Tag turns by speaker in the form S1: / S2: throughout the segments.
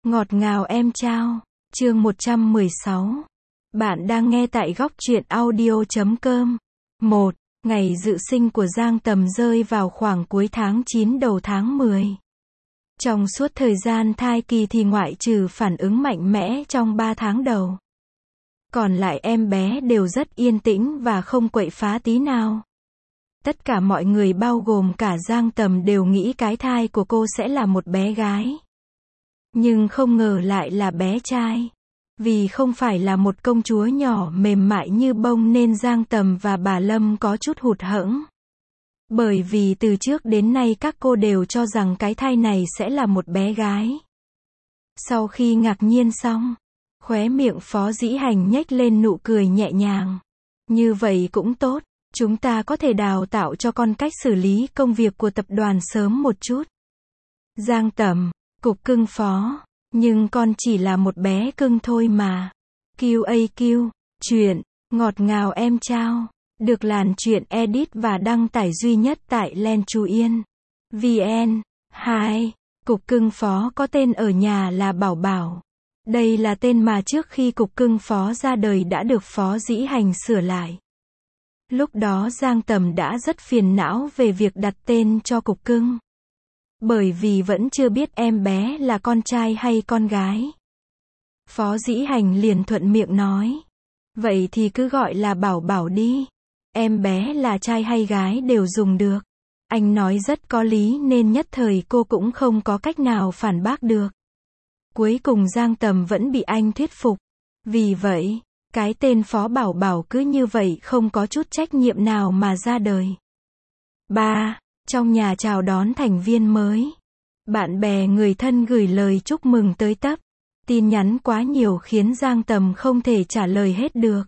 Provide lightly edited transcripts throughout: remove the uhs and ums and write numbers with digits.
S1: Ngọt ngào em trao. Chương 116. Bạn đang nghe tại góc truyện audio.com. 1. Ngày dự sinh của Giang Tầm rơi vào khoảng cuối tháng 9 đầu tháng 10. Trong suốt thời gian thai kỳ thì ngoại trừ phản ứng mạnh mẽ trong 3 tháng đầu, còn lại em bé đều rất yên tĩnh và không quậy phá tí nào. Tất cả mọi người bao gồm cả Giang Tầm đều nghĩ cái thai của cô sẽ là một bé gái. Nhưng không ngờ lại là bé trai. Vì không phải là một công chúa nhỏ mềm mại như bông nên Giang Tầm và bà Lâm có chút hụt hẫng. Bởi vì từ trước đến nay các cô đều cho rằng cái thai này sẽ là một bé gái. Sau khi ngạc nhiên xong, khóe miệng Phó Dĩ Hành nhếch lên nụ cười nhẹ nhàng. Như vậy cũng tốt, chúng ta có thể đào tạo cho con cách xử lý công việc của tập đoàn sớm một chút. Giang Tầm, cục cưng Phó, nhưng con chỉ là một bé cưng thôi mà. QAQ, chuyện, ngọt ngào em trao, được làn chuyện edit và đăng tải duy nhất tại Len Chú Yên. VN. 2. Cục cưng Phó có tên ở nhà là Bảo Bảo. Đây là tên mà trước khi cục cưng Phó ra đời đã được Phó Dĩ Hành sửa lại. Lúc đó Giang Tầm đã rất phiền não về việc đặt tên cho cục cưng. Bởi vì vẫn chưa biết em bé là con trai hay con gái. Phó Dĩ Hành liền thuận miệng nói. Vậy thì cứ gọi là Bảo Bảo đi. Em bé là trai hay gái đều dùng được. Anh nói rất có lý nên nhất thời cô cũng không có cách nào phản bác được. Cuối cùng Giang Tầm vẫn bị anh thuyết phục. Vì vậy, cái tên Phó Bảo Bảo cứ như vậy không có chút trách nhiệm nào mà ra đời. 3. Trong nhà chào đón thành viên mới. Bạn bè người thân gửi lời chúc mừng tới tấp. Tin nhắn quá nhiều khiến Giang Tầm không thể trả lời hết được.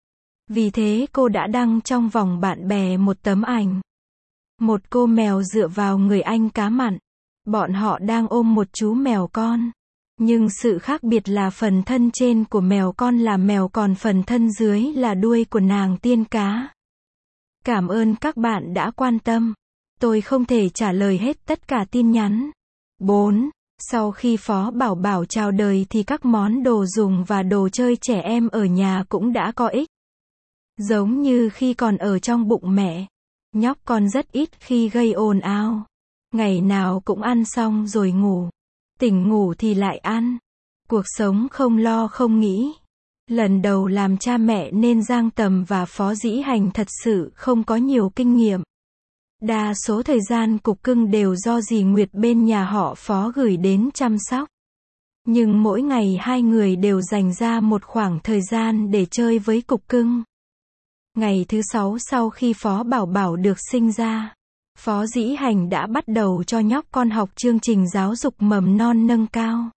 S1: Vì thế cô đã đăng trong vòng bạn bè một tấm ảnh. Một cô mèo dựa vào người anh cá mặn. Bọn họ đang ôm một chú mèo con. Nhưng sự khác biệt là phần thân trên của mèo con là mèo còn phần thân dưới là đuôi của nàng tiên cá. Cảm ơn các bạn đã quan tâm. Tôi không thể trả lời hết tất cả tin nhắn. 4. Sau khi Phó Bảo Bảo chào đời thì các món đồ dùng và đồ chơi trẻ em ở nhà cũng đã có ích. Giống như khi còn ở trong bụng mẹ, nhóc con rất ít khi gây ồn ào. Ngày nào cũng ăn xong rồi ngủ. Tỉnh ngủ thì lại ăn. Cuộc sống không lo không nghĩ. Lần đầu làm cha mẹ nên Giang Tầm và Phó Dĩ Hành thật sự không có nhiều kinh nghiệm. Đa số thời gian cục cưng đều do dì Nguyệt bên nhà họ Phó gửi đến chăm sóc. Nhưng mỗi ngày hai người đều dành ra một khoảng thời gian để chơi với cục cưng. Ngày thứ 6 sau khi Phó Bảo Bảo được sinh ra, Phó Dĩ Hành đã bắt đầu cho nhóc con học chương trình giáo dục mầm non nâng cao.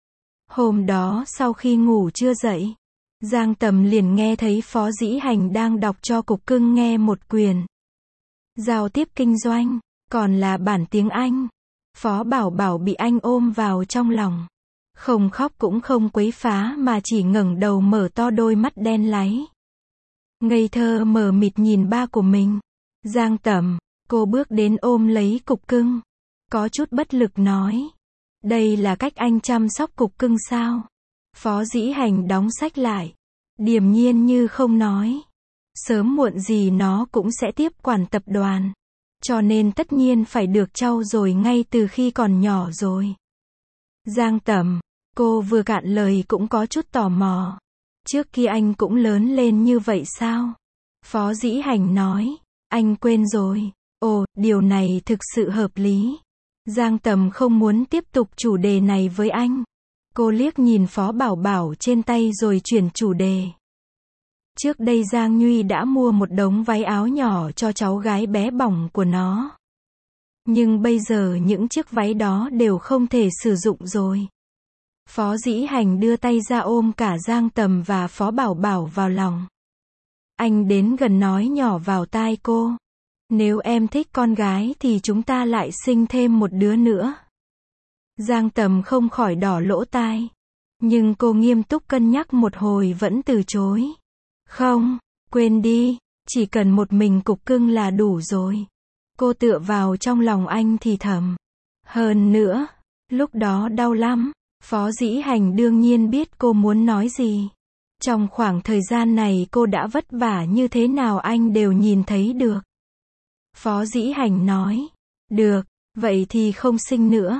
S1: Hôm đó sau khi ngủ chưa dậy, Giang Tầm liền nghe thấy Phó Dĩ Hành đang đọc cho cục cưng nghe một quyển giao tiếp kinh doanh, còn là bản tiếng Anh. Phó Bảo Bảo bị anh ôm vào trong lòng. Không khóc cũng không quấy phá mà chỉ ngẩng đầu mở to đôi mắt đen láy. Ngây thơ mờ mịt nhìn ba của mình. Giang Tầm, cô bước đến ôm lấy cục cưng. Có chút bất lực nói. Đây là cách anh chăm sóc cục cưng sao? Phó Dĩ Hành đóng sách lại. Điềm nhiên như không nói. Sớm muộn gì nó cũng sẽ tiếp quản tập đoàn. Cho nên tất nhiên phải được trau dồi ngay từ khi còn nhỏ rồi. Giang Tầm, cô vừa cạn lời cũng có chút tò mò. Trước kia anh cũng lớn lên như vậy sao? Phó Dĩ Hành nói. Anh quên rồi. Ồ, điều này thực sự hợp lý. Giang Tầm không muốn tiếp tục chủ đề này với anh. Cô liếc nhìn Phó Bảo Bảo trên tay rồi chuyển chủ đề. Trước đây Giang Nhuy đã mua một đống váy áo nhỏ cho cháu gái bé bỏng của nó. Nhưng bây giờ những chiếc váy đó đều không thể sử dụng rồi. Phó Dĩ Hành đưa tay ra ôm cả Giang Tầm và Phó Bảo Bảo vào lòng. Anh đến gần nói nhỏ vào tai cô. Nếu em thích con gái thì chúng ta lại sinh thêm một đứa nữa. Giang Tầm không khỏi đỏ lỗ tai. Nhưng cô nghiêm túc cân nhắc một hồi vẫn từ chối. Không, quên đi, chỉ cần một mình cục cưng là đủ rồi. Cô tựa vào trong lòng anh thì thầm. Hơn nữa, lúc đó đau lắm. Phó Dĩ Hành đương nhiên biết cô muốn nói gì. Trong khoảng thời gian này cô đã vất vả như thế nào anh đều nhìn thấy được. Phó Dĩ Hành nói. Được, vậy thì không sinh nữa.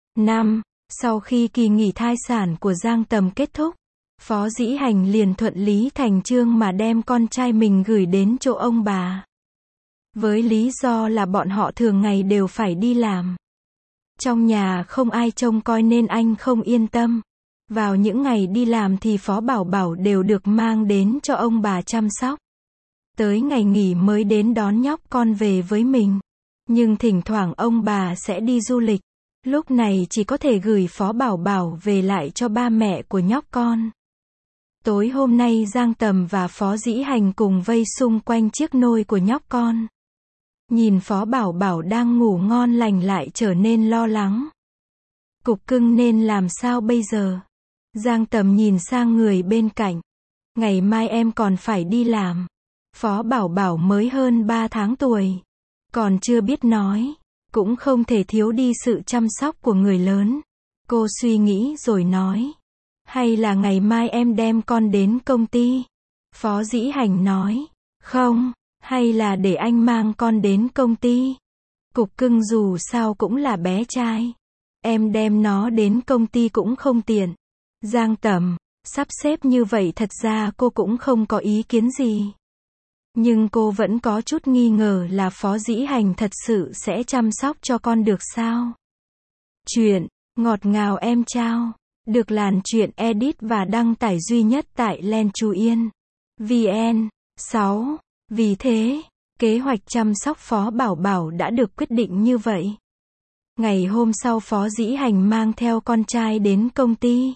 S1: Sau khi kỳ nghỉ thai sản của Giang Tầm kết thúc, Phó Dĩ Hành liền thuận lý thành chương mà đem con trai mình gửi đến chỗ ông bà. Với lý do là bọn họ thường ngày đều phải đi làm. Trong nhà không ai trông coi nên anh không yên tâm. Vào những ngày đi làm thì Phó Bảo Bảo đều được mang đến cho ông bà chăm sóc. Tới ngày nghỉ mới đến đón nhóc con về với mình. Nhưng thỉnh thoảng ông bà sẽ đi du lịch. Lúc này chỉ có thể gửi Phó Bảo Bảo về lại cho ba mẹ của nhóc con. Tối hôm nay Giang Tầm và Phó Dĩ Hành cùng vây xung quanh chiếc nôi của nhóc con. Nhìn Phó Bảo Bảo đang ngủ ngon lành lại trở nên lo lắng. Cục cưng nên làm sao bây giờ? Giang Tầm nhìn sang người bên cạnh. Ngày mai em còn phải đi làm. Phó Bảo Bảo mới hơn 3 tháng tuổi. Còn chưa biết nói. Cũng không thể thiếu đi sự chăm sóc của người lớn. Cô suy nghĩ rồi nói. Hay là ngày mai em đem con đến công ty? Phó Dĩ Hành nói. Không, hay là để anh mang con đến công ty? Cục cưng dù sao cũng là bé trai. Em đem nó đến công ty cũng không tiện. Giang Tầm, sắp xếp như vậy thật ra cô cũng không có ý kiến gì. Nhưng cô vẫn có chút nghi ngờ là Phó Dĩ Hành thật sự sẽ chăm sóc cho con được sao? Chuyện ngọt ngào em trao được Làn Chuyện edit và đăng tải duy nhất tại Len Chuyen VN. 6. Vì thế, kế hoạch chăm sóc Phó Bảo Bảo đã được quyết định như vậy. Ngày hôm sau Phó Dĩ Hành mang theo con trai đến công ty.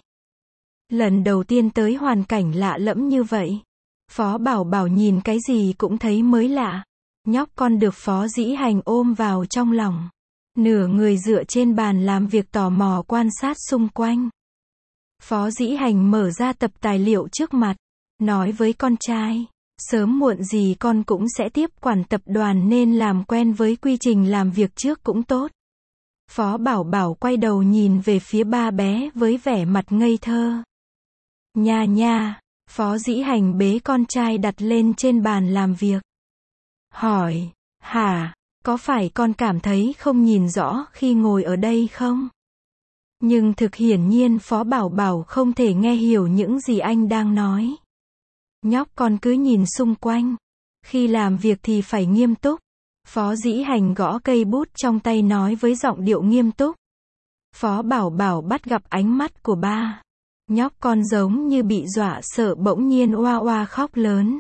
S1: Lần đầu tiên tới hoàn cảnh lạ lẫm như vậy. Phó Bảo Bảo nhìn cái gì cũng thấy mới lạ. Nhóc con được Phó Dĩ Hành ôm vào trong lòng. Nửa người dựa trên bàn làm việc tò mò quan sát xung quanh. Phó Dĩ Hành mở ra tập tài liệu trước mặt. Nói với con trai. Sớm muộn gì con cũng sẽ tiếp quản tập đoàn nên làm quen với quy trình làm việc trước cũng tốt. Phó Bảo Bảo quay đầu nhìn về phía ba bé với vẻ mặt ngây thơ. Nha nha. Phó Dĩ Hành bế con trai đặt lên trên bàn làm việc. Hỏi, hả, có phải con cảm thấy không nhìn rõ khi ngồi ở đây không? Nhưng thực hiển nhiên Phó Bảo Bảo không thể nghe hiểu những gì anh đang nói. Nhóc con cứ nhìn xung quanh. Khi làm việc thì phải nghiêm túc. Phó Dĩ Hành gõ cây bút trong tay nói với giọng điệu nghiêm túc. Phó Bảo Bảo bắt gặp ánh mắt của ba. Nhóc con giống như bị dọa sợ bỗng nhiên oa oa khóc lớn.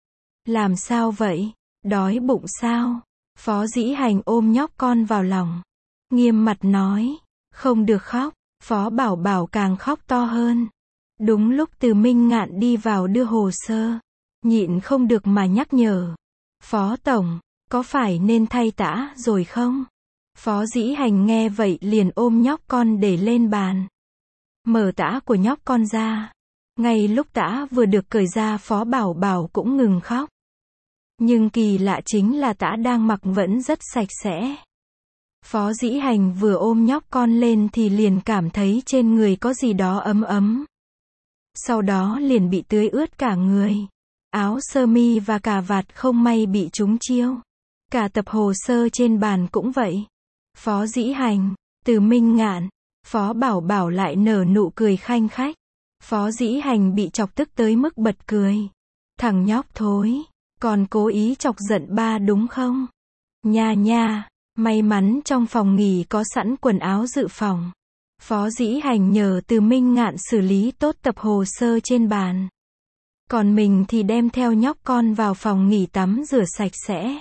S1: Làm sao vậy? Đói bụng sao? Phó Dĩ Hành ôm nhóc con vào lòng. Nghiêm mặt nói. Không được khóc. Phó Bảo Bảo càng khóc to hơn. Đúng lúc Từ Minh Ngạn đi vào đưa hồ sơ. Nhịn không được mà nhắc nhở. Phó Tổng, có phải nên thay tã rồi không? Phó Dĩ Hành nghe vậy liền ôm nhóc con để lên bàn. Mở tã của nhóc con ra. Ngay lúc tã vừa được cởi ra Phó Bảo Bảo cũng ngừng khóc. Nhưng kỳ lạ chính là tã đang mặc vẫn rất sạch sẽ. Phó Dĩ Hành vừa ôm nhóc con lên thì liền cảm thấy trên người có gì đó ấm ấm. Sau đó liền bị tưới ướt cả người. Áo sơ mi và cà vạt không may bị trúng chiêu. Cả tập hồ sơ trên bàn cũng vậy. Phó Dĩ Hành, Từ Minh Ngạn, Phó Bảo Bảo lại nở nụ cười khanh khách. Phó Dĩ Hành bị chọc tức tới mức bật cười. Thằng nhóc thối, còn cố ý chọc giận ba đúng không? Nha nha, may mắn trong phòng nghỉ có sẵn quần áo dự phòng. Phó Dĩ Hành nhờ Từ Minh Ngạn xử lý tốt tập hồ sơ trên bàn. Còn mình thì đem theo nhóc con vào phòng nghỉ tắm rửa sạch sẽ.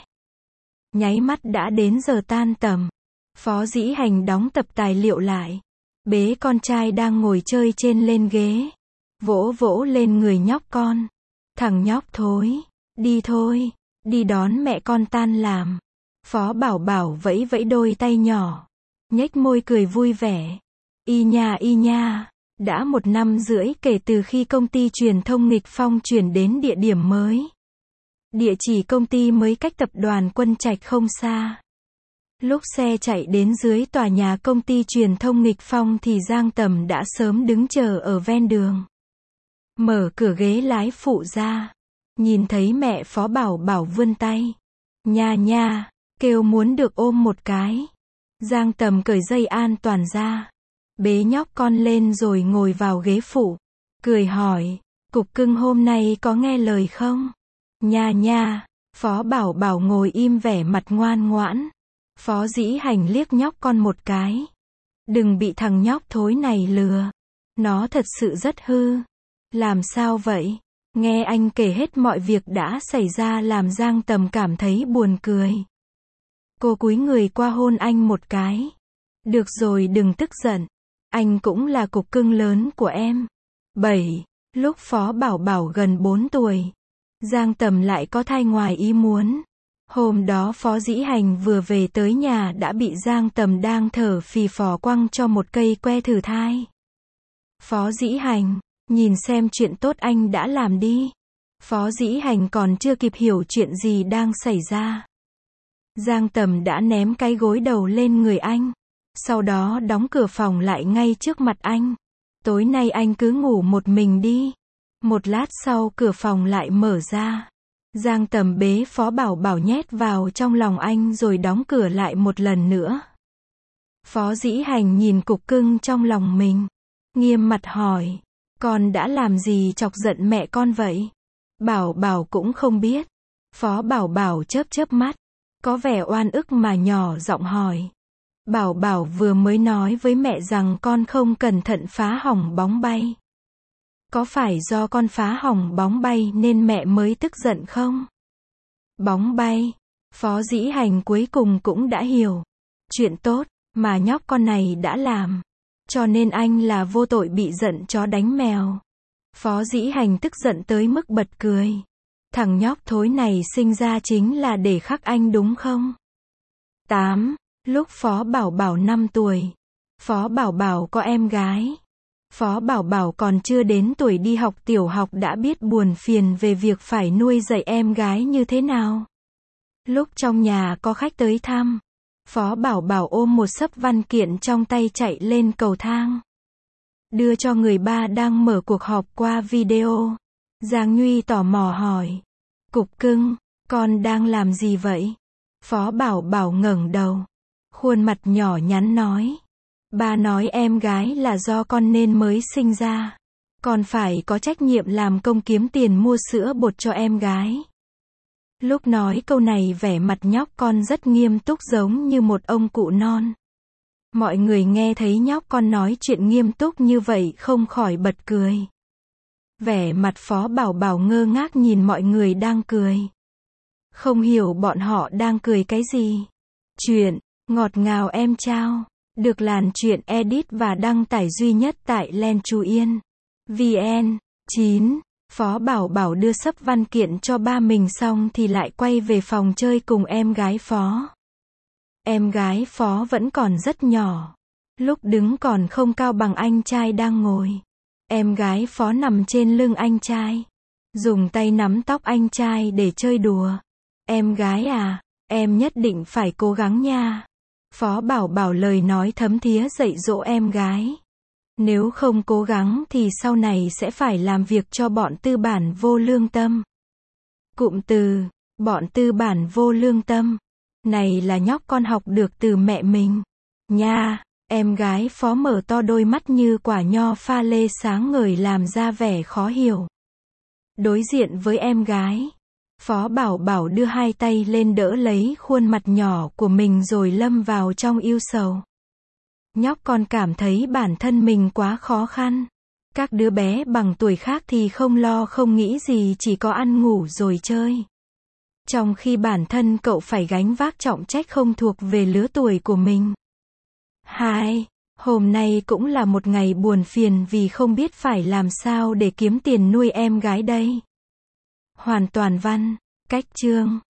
S1: Nháy mắt đã đến giờ tan tầm. Phó Dĩ Hành đóng tập tài liệu lại. Bế con trai đang ngồi chơi trên lên ghế. Vỗ vỗ lên người nhóc con. Thằng nhóc thối, đi thôi, đi đón mẹ con tan làm. Phó Bảo Bảo vẫy vẫy đôi tay nhỏ. Nhếch môi cười vui vẻ. Y nha, đã 1 năm rưỡi kể từ khi công ty truyền thông Nghịch Phong chuyển đến địa điểm mới. Địa chỉ công ty mới cách tập đoàn Quân Trạch không xa. Lúc xe chạy đến dưới tòa nhà công ty truyền thông Nghịch Phong thì Giang Tầm đã sớm đứng chờ ở ven đường. Mở cửa ghế lái phụ ra. Nhìn thấy mẹ Phó Bảo Bảo vươn tay. Nha nha, kêu muốn được ôm một cái. Giang Tầm cởi dây an toàn ra. Bế nhóc con lên rồi ngồi vào ghế phụ. Cười hỏi, cục cưng hôm nay có nghe lời không? Nha nha, Phó Bảo Bảo ngồi im vẻ mặt ngoan ngoãn. Phó Dĩ Hành liếc nhóc con một cái. Đừng bị thằng nhóc thối này lừa. Nó thật sự rất hư. Làm sao vậy? Nghe anh kể hết mọi việc đã xảy ra làm Giang Tầm cảm thấy buồn cười. Cô cúi người qua hôn anh một cái. Được rồi, đừng tức giận. Anh cũng là cục cưng lớn của em. 7. Lúc Phó Bảo Bảo gần 4 tuổi, Giang Tầm lại có thai ngoài ý muốn. Hôm đó Phó Dĩ Hành vừa về tới nhà đã bị Giang Tầm đang thở phì phò quăng cho một cây que thử thai. Phó Dĩ Hành, nhìn xem chuyện tốt anh đã làm đi. Phó Dĩ Hành còn chưa kịp hiểu chuyện gì đang xảy ra. Giang Tầm đã ném cái gối đầu lên người anh. Sau đó đóng cửa phòng lại ngay trước mặt anh. Tối nay anh cứ ngủ một mình đi. Một lát sau cửa phòng lại mở ra. Giang Tầm bế Phó Bảo Bảo nhét vào trong lòng anh rồi đóng cửa lại một lần nữa. Phó Dĩ Hành nhìn cục cưng trong lòng mình. Nghiêm mặt hỏi. Con đã làm gì chọc giận mẹ con vậy? Bảo Bảo cũng không biết. Phó Bảo Bảo chớp chớp mắt. Có vẻ oan ức mà nhỏ giọng hỏi. Bảo Bảo vừa mới nói với mẹ rằng con không cẩn thận phá hỏng bóng bay. Có phải do con phá hỏng bóng bay nên mẹ mới tức giận không? Bóng bay. Phó Dĩ Hành cuối cùng cũng đã hiểu. Chuyện tốt mà nhóc con này đã làm. Cho nên anh là vô tội bị giận chó đánh mèo. Phó Dĩ Hành tức giận tới mức bật cười. Thằng nhóc thối này sinh ra chính là để khắc anh đúng không? 8. Lúc Phó Bảo Bảo 5 tuổi. Phó Bảo Bảo có em gái. Phó Bảo Bảo còn chưa đến tuổi đi học tiểu học đã biết buồn phiền về việc phải nuôi dạy em gái như thế nào. Lúc trong nhà có khách tới thăm, Phó Bảo Bảo ôm một xấp văn kiện trong tay chạy lên cầu thang. Đưa cho người ba đang mở cuộc họp qua video. Giang Nhuy tò mò hỏi. Cục cưng, con đang làm gì vậy? Phó Bảo Bảo ngẩng đầu. Khuôn mặt nhỏ nhắn nói. Ba nói em gái là do con nên mới sinh ra. Con phải có trách nhiệm làm công kiếm tiền mua sữa bột cho em gái. Lúc nói câu này vẻ mặt nhóc con rất nghiêm túc giống như một ông cụ non. Mọi người nghe thấy nhóc con nói chuyện nghiêm túc như vậy không khỏi bật cười. Vẻ mặt Phó Bảo Bảo ngơ ngác nhìn mọi người đang cười. Không hiểu bọn họ đang cười cái gì. Chuyện ngọt ngào em trao được Làn Chuyện edit và đăng tải duy nhất tại Len Chú Yên VN. 9. Phó Bảo Bảo đưa xấp văn kiện cho ba mình xong thì lại quay về phòng chơi cùng em gái Phó. Em gái Phó vẫn còn rất nhỏ. Lúc đứng còn không cao bằng anh trai đang ngồi. Em gái Phó nằm trên lưng anh trai. Dùng tay nắm tóc anh trai để chơi đùa. Em gái à, em nhất định phải cố gắng nha. Phó Bảo Bảo lời nói thấm thía dạy dỗ em gái. Nếu không cố gắng thì sau này sẽ phải làm việc cho bọn tư bản vô lương tâm. Cụm từ, bọn tư bản vô lương tâm. Này là nhóc con học được từ mẹ mình. Nha, em gái Phó mở to đôi mắt như quả nho pha lê sáng ngời làm ra vẻ khó hiểu. Đối diện với em gái, Phó Bảo Bảo đưa hai tay lên đỡ lấy khuôn mặt nhỏ của mình rồi lâm vào trong ưu sầu. Nhóc con cảm thấy bản thân mình quá khó khăn. Các đứa bé bằng tuổi khác thì không lo không nghĩ gì chỉ có ăn ngủ rồi chơi. Trong khi bản thân cậu phải gánh vác trọng trách không thuộc về lứa tuổi của mình. 2. Hôm nay cũng là một ngày buồn phiền vì không biết phải làm sao để kiếm tiền nuôi em gái đây. Hoàn toàn văn, cách chương.